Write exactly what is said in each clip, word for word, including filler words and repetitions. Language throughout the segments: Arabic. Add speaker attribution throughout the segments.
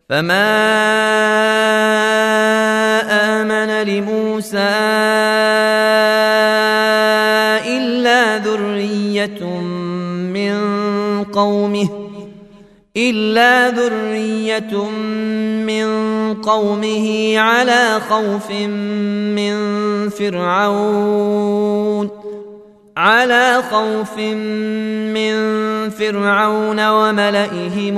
Speaker 1: فما آمن لموسى إلا ذرية من قومه إلا ذرية من قومه على خوف من فرعون على خوف من فرعون وملئهم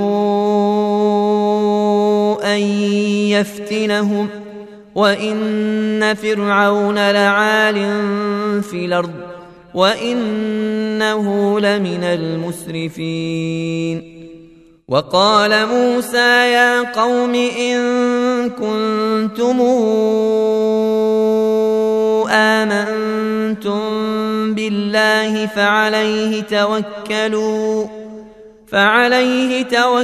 Speaker 1: أن يفتنهم وإن فرعون لعال في الأرض وإنه لمن المسرفين. وقال موسى يا قوم إن كنتم آمنتم بالله فعليه توكلوا فعليه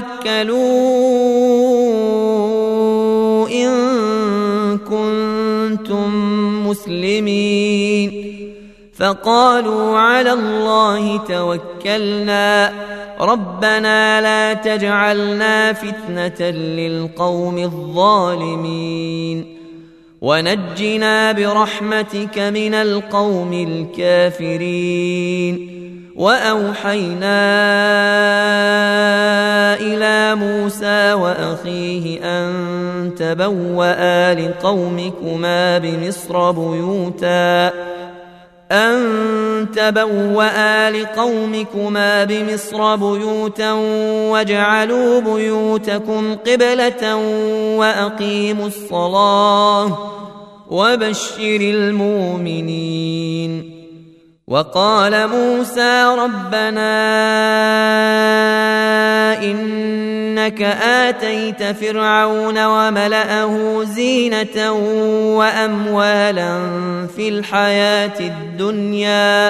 Speaker 1: توكلوا إن كنتم مسلمين. فقالوا على الله توكلنا ربنا لا تجعلنا فتنة للقوم الظالمين ونجنا برحمتك من القوم الكافرين. وأوحينا إلى موسى وأخيه أن تبوأ لقومكما بمصر بيوتا أن تبوأ لقومكما بمصر بيوتا واجعلوا بيوتكم قبلة وأقيموا الصلاة وبشر المؤمنين. وقال موسى ربنا إنك آتيت فرعون وملأه زينة وأموالا في الحياة الدنيا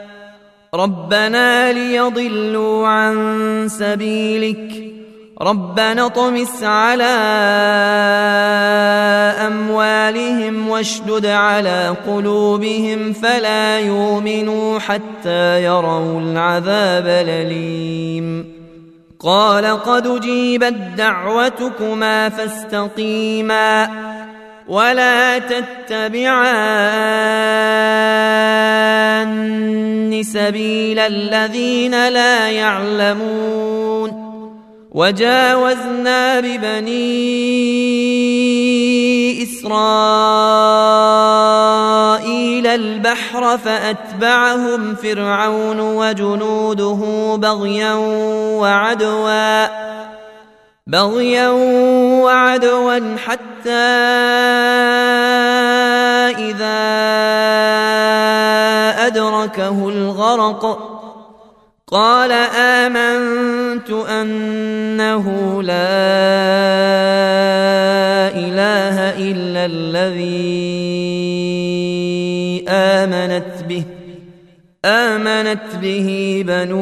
Speaker 1: ربنا ليضلوا عن سبيلك ربنا اطمس على أموالهم واشدد على قلوبهم فلا يؤمنوا حتى يروا العذاب الأليم. قال قد أجيبت دعوتكما فاستقيما ولا تتبعان سبيل الذين لا يعلمون. وجاوزنا ببني إسرائيل البحر فأتبعهم فرعون وجنوده بغيا وعدوا بغيا وعدوا حتى إذا أدركه الغرق قال آمنت أنه لا إله إلا الذي آمنت به آمنت به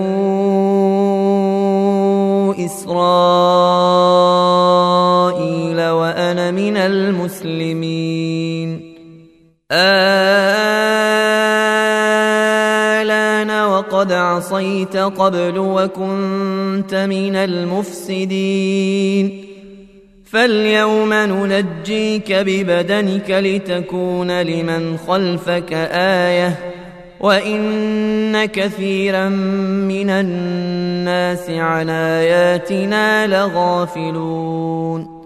Speaker 1: بنو إسرائيل وأنا من المسلمين. آلان وقد عصيت قبل وكنت من المفسدين فاليوم ننجيك ببدنك لتكون لمن خلفك آية وإن كثيرا من الناس عن آياتنا لغافلون.